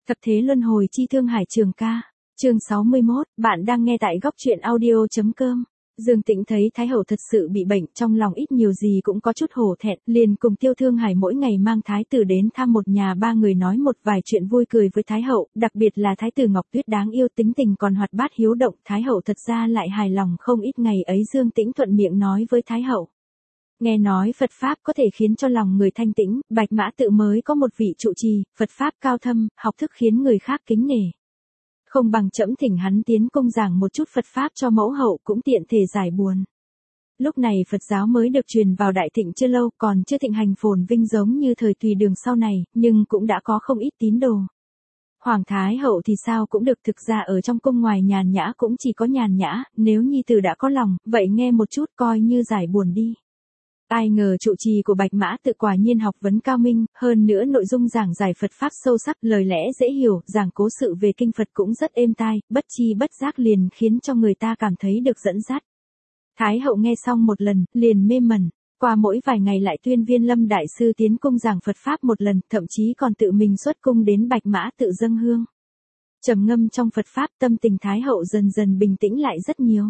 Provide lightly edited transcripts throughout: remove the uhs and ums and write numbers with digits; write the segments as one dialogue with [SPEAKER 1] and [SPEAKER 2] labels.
[SPEAKER 1] Thập thế luân hồi chi Thương Hải Trường ca. Chương 61, bạn đang nghe tại góc truyện audio.com. Dương Tĩnh thấy Thái Hậu thật sự bị bệnh, trong lòng ít nhiều gì cũng có chút hổ thẹn, liền cùng Tiêu Thương Hải mỗi ngày mang Thái tử đến thăm một nhà ba người nói một vài chuyện vui cười với Thái Hậu, đặc biệt là Thái tử Ngọc Tuyết đáng yêu tính tình còn hoạt bát hiếu động, Thái Hậu thật ra lại hài lòng không ít. Ngày ấy Dương Tĩnh thuận miệng nói với Thái Hậu. Nghe nói Phật Pháp có thể khiến cho lòng người thanh tĩnh, Bạch Mã Tự mới có một vị trụ trì, Phật Pháp cao thâm, học thức khiến người khác kính nể. Không bằng trẫm thỉnh hắn tiến cung giảng một chút Phật Pháp cho mẫu hậu cũng tiện thể giải buồn. Lúc này Phật giáo mới được truyền vào Đại Thịnh chưa lâu, còn chưa thịnh hành phồn vinh giống như thời Tùy Đường sau này, nhưng cũng đã có không ít tín đồ. Hoàng Thái Hậu thì sao cũng được, thực ra ở trong cung ngoài nhàn nhã cũng chỉ có nhàn nhã, nếu nhi tử đã có lòng, vậy nghe một chút coi như giải buồn đi. Ai ngờ trụ trì của Bạch Mã Tự quả nhiên học vấn cao minh, hơn nữa nội dung giảng giải Phật Pháp sâu sắc, lời lẽ dễ hiểu, giảng cố sự về kinh Phật cũng rất êm tai, bất chi bất giác liền khiến cho người ta cảm thấy được dẫn dắt. Thái Hậu nghe xong một lần, liền mê mẩn, qua mỗi vài ngày lại tuyên Viên Lâm Đại Sư tiến cung giảng Phật Pháp một lần, thậm chí còn tự mình xuất cung đến Bạch Mã Tự dâng hương. Trầm ngâm trong Phật Pháp, tâm tình Thái Hậu dần dần bình tĩnh lại rất nhiều.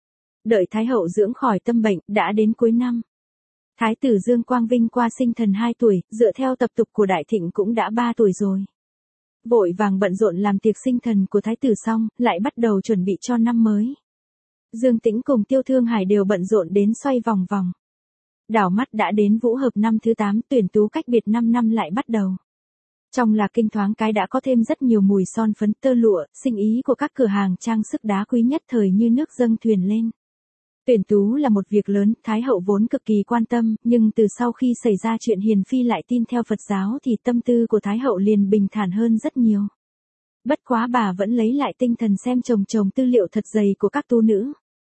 [SPEAKER 1] Đợi Thái Hậu dưỡng khỏi tâm bệnh, đã đến cuối năm. Thái tử Dương Quang Vinh qua sinh thần 2 tuổi, dựa theo tập tục của Đại Thịnh cũng đã 3 tuổi rồi. Vội vàng bận rộn làm tiệc sinh thần của Thái tử xong, lại bắt đầu chuẩn bị cho năm mới. Dương Tĩnh cùng Tiêu Thương Hải đều bận rộn đến xoay vòng vòng. Đảo mắt đã đến Vũ Hợp năm thứ 8, tuyển tú cách biệt 5 năm lại bắt đầu. Trong Lạc Kinh thoáng cái đã có thêm rất nhiều mùi son phấn tơ lụa, sinh ý của các cửa hàng trang sức đá quý nhất thời như nước dâng thuyền lên. Tuyển tú là một việc lớn, Thái Hậu vốn cực kỳ quan tâm, nhưng từ sau khi xảy ra chuyện Hiền Phi lại tin theo Phật giáo thì tâm tư của Thái Hậu liền bình thản hơn rất nhiều. Bất quá bà vẫn lấy lại tinh thần xem chồng tư liệu thật dày của các tú nữ.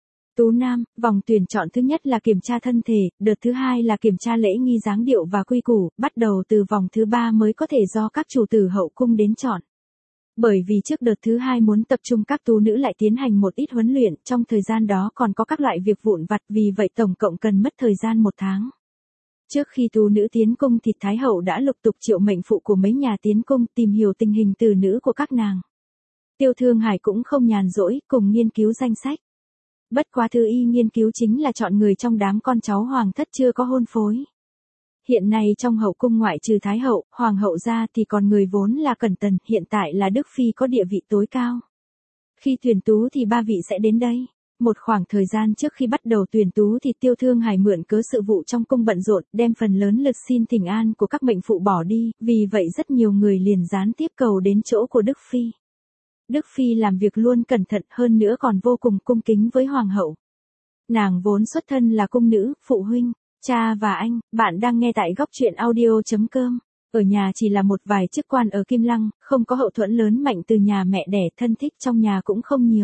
[SPEAKER 1] Tú nam, vòng tuyển chọn thứ nhất là kiểm tra thân thể, đợt thứ hai là kiểm tra lễ nghi dáng điệu và quy củ, bắt đầu từ vòng thứ 3 mới có thể do các chủ tử hậu cung đến chọn. Bởi vì trước đợt thứ 2 muốn tập trung các tú nữ lại tiến hành một ít huấn luyện, trong thời gian đó còn có các loại việc vụn vặt, vì vậy tổng cộng cần mất thời gian 1 tháng. Trước khi tú nữ tiến cung thì Thái Hậu đã lục tục triệu mệnh phụ của mấy nhà tiến cung tìm hiểu tình hình từ nữ của các nàng. Tiêu Thương Hải cũng không nhàn rỗi, cùng nghiên cứu danh sách. Bất quá thứ y nghiên cứu chính là chọn người trong đám con cháu hoàng thất chưa có hôn phối. Hiện nay trong hậu cung ngoại trừ Thái Hậu, Hoàng hậu ra thì còn người vốn là Cẩn Tần, hiện tại là Đức Phi có địa vị tối cao. Khi tuyển tú thì 3 vị sẽ đến đây. Một khoảng thời gian trước khi bắt đầu tuyển tú thì Tiêu Thương Hải mượn cớ sự vụ trong cung bận rộn, đem phần lớn lực xin thỉnh an của các mệnh phụ bỏ đi, vì vậy rất nhiều người liền gián tiếp cầu đến chỗ của Đức Phi. Đức Phi làm việc luôn cẩn thận, hơn nữa còn vô cùng cung kính với Hoàng hậu. Nàng vốn xuất thân là cung nữ, phụ huynh, cha và anh, bạn đang nghe tại góc truyện audio.com. Ở nhà chỉ là một vài chức quan ở Kim Lăng, không có hậu thuẫn lớn mạnh từ nhà mẹ đẻ, thân thích trong nhà cũng không nhiều.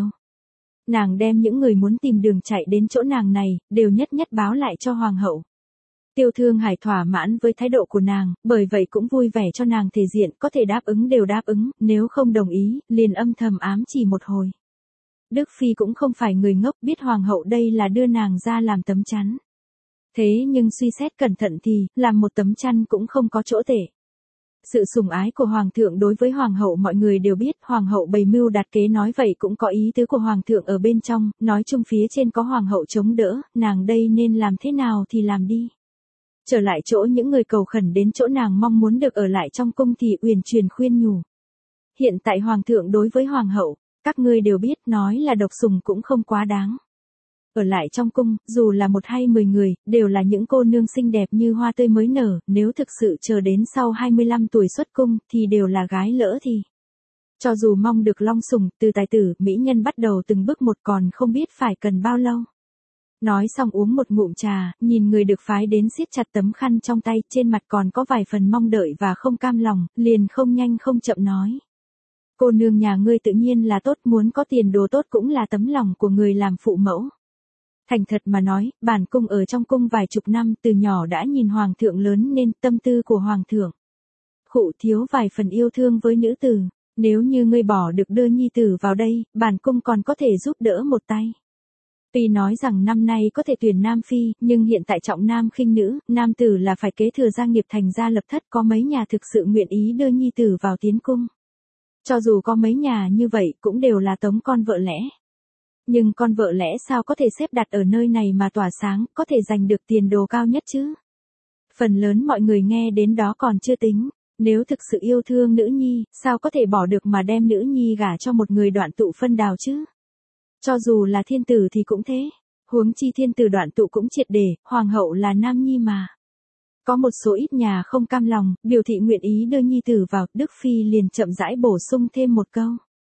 [SPEAKER 1] Nàng đem những người muốn tìm đường chạy đến chỗ nàng này, đều nhất nhất báo lại cho Hoàng hậu. Tiêu Thương Hải thỏa mãn với thái độ của nàng, bởi vậy cũng vui vẻ cho nàng thể diện, có thể đáp ứng đều đáp ứng, nếu không đồng ý, liền âm thầm ám chỉ một hồi. Đức Phi cũng không phải người ngốc, biết Hoàng hậu đây là đưa nàng ra làm tấm chắn. Thế nhưng suy xét cẩn thận thì, làm một tấm chăn cũng không có chỗ tệ. Sự sủng ái của Hoàng thượng đối với Hoàng hậu mọi người đều biết, Hoàng hậu bày mưu đặt kế nói vậy cũng có ý tứ của Hoàng thượng ở bên trong, nói chung phía trên có Hoàng hậu chống đỡ, nàng đây nên làm thế nào thì làm đi. Trở lại chỗ những người cầu khẩn đến chỗ nàng mong muốn được ở lại trong cung thì uyển chuyển khuyên nhủ. Hiện tại Hoàng thượng đối với Hoàng hậu, các ngươi đều biết nói là độc sủng cũng không quá đáng. Ở lại trong cung, dù là 1 hay 10 người, đều là những cô nương xinh đẹp như hoa tươi mới nở, nếu thực sự chờ đến sau 25 tuổi xuất cung, thì đều là gái lỡ thì. Cho dù mong được long sủng, từ tài tử, mỹ nhân bắt đầu từng bước một còn không biết phải cần bao lâu. Nói xong uống một ngụm trà, nhìn người được phái đến siết chặt tấm khăn trong tay, trên mặt còn có vài phần mong đợi và không cam lòng, liền không nhanh không chậm nói. Cô nương nhà ngươi tự nhiên là tốt, muốn có tiền đồ tốt cũng là tấm lòng của người làm phụ mẫu. Thành thật mà nói, bản cung ở trong cung vài chục năm, từ nhỏ đã nhìn Hoàng thượng lớn nên tâm tư của Hoàng thượng. Khụ thiếu vài phần yêu thương với nữ tử, nếu như ngươi bỏ được đưa nhi tử vào đây, bản cung còn có thể giúp đỡ một tay. Tuy nói rằng năm nay có thể tuyển nam phi, nhưng hiện tại trọng nam khinh nữ, nam tử là phải kế thừa gia nghiệp thành gia lập thất, có mấy nhà thực sự nguyện ý đưa nhi tử vào tiến cung. Cho dù có mấy nhà như vậy cũng đều là tống con vợ lẽ. Nhưng con vợ lẽ sao có thể xếp đặt ở nơi này mà tỏa sáng, có thể giành được tiền đồ cao nhất chứ? Phần lớn mọi người nghe đến đó còn chưa tính. Nếu thực sự yêu thương nữ nhi, sao có thể bỏ được mà đem nữ nhi gả cho một người đoạn tụ phân đào chứ? Cho dù là thiên tử thì cũng thế. Huống chi thiên tử đoạn tụ cũng triệt để, hoàng hậu là nam nhi mà. Có một số ít nhà không cam lòng, biểu thị nguyện ý đưa nhi tử vào, Đức Phi liền chậm rãi bổ sung thêm một câu.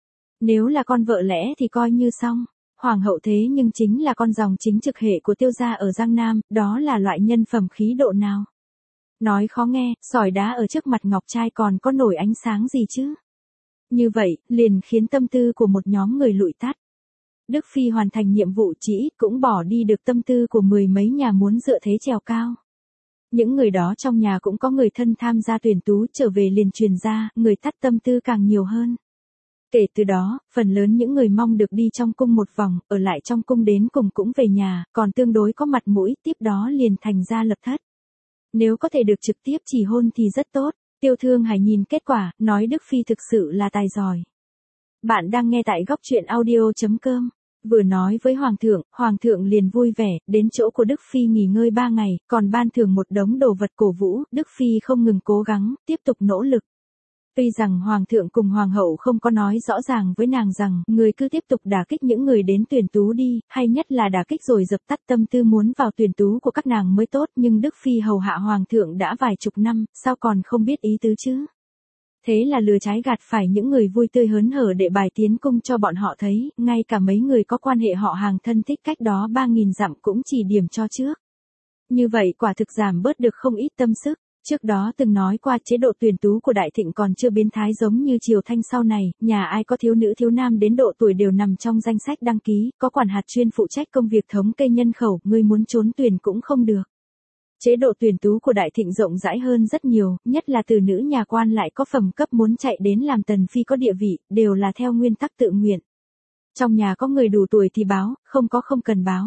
[SPEAKER 1] Nếu là con vợ lẽ thì coi như xong. Hoàng hậu thế nhưng chính là con dòng chính trực hệ của Tiêu gia ở Giang Nam, đó là loại nhân phẩm khí độ nào? Nói khó nghe, sỏi đá ở trước mặt ngọc trai còn có nổi ánh sáng gì chứ? Như vậy, liền khiến tâm tư của một nhóm người lụi tắt. Đức Phi hoàn thành nhiệm vụ chỉ ít cũng bỏ đi được tâm tư của mười mấy nhà muốn dựa thế trèo cao. Những người đó trong nhà cũng có người thân tham gia tuyển tú trở về liền truyền ra, người tắt tâm tư càng nhiều hơn. Kể từ đó, phần lớn những người mong được đi trong cung một vòng, ở lại trong cung đến cùng cũng về nhà, còn tương đối có mặt mũi, tiếp đó liền thành ra lập thất. Nếu có thể được trực tiếp chỉ hôn thì rất tốt. Tiêu Thương Hải nhìn kết quả, nói Đức Phi thực sự là tài giỏi. Bạn đang nghe tại góc truyện audio.com. Vừa nói với Hoàng thượng liền vui vẻ, đến chỗ của Đức Phi nghỉ ngơi 3 ngày, còn ban thưởng một đống đồ vật cổ vũ, Đức Phi không ngừng cố gắng, tiếp tục nỗ lực. Tuy rằng Hoàng thượng cùng Hoàng hậu không có nói rõ ràng với nàng rằng, người cứ tiếp tục đả kích những người đến tuyển tú đi, hay nhất là đả kích rồi dập tắt tâm tư muốn vào tuyển tú của các nàng mới tốt, nhưng Đức Phi hầu hạ Hoàng thượng đã vài chục năm, sao còn không biết ý tứ chứ? Thế là lừa trái gạt phải những người vui tươi hớn hở để bài tiến cung cho bọn họ thấy, ngay cả mấy người có quan hệ họ hàng thân thích cách đó 3.000 dặm cũng chỉ điểm cho trước. Như vậy quả thực giảm bớt được không ít tâm sức. Trước đó từng nói qua chế độ tuyển tú của Đại Thịnh còn chưa biến thái giống như Triều Thanh sau này, nhà ai có thiếu nữ thiếu nam đến độ tuổi đều nằm trong danh sách đăng ký, có quản hạt chuyên phụ trách công việc thống kê nhân khẩu, người muốn trốn tuyển cũng không được. Chế độ tuyển tú của Đại Thịnh rộng rãi hơn rất nhiều, nhất là từ nữ nhà quan lại có phẩm cấp muốn chạy đến làm tần phi có địa vị, đều là theo nguyên tắc tự nguyện. Trong nhà có người đủ tuổi thì báo, không có không cần báo.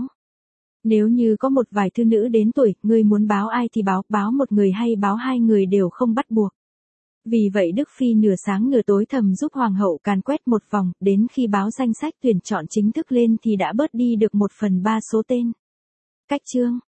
[SPEAKER 1] Nếu như có một vài thư nữ đến tuổi, người muốn báo ai thì báo một người hay báo hai người đều không bắt buộc. Vì vậy Đức Phi nửa sáng nửa tối thầm giúp Hoàng hậu càn quét một vòng, đến khi báo danh sách tuyển chọn chính thức lên thì đã bớt đi được 1/3 số tên. Cách chương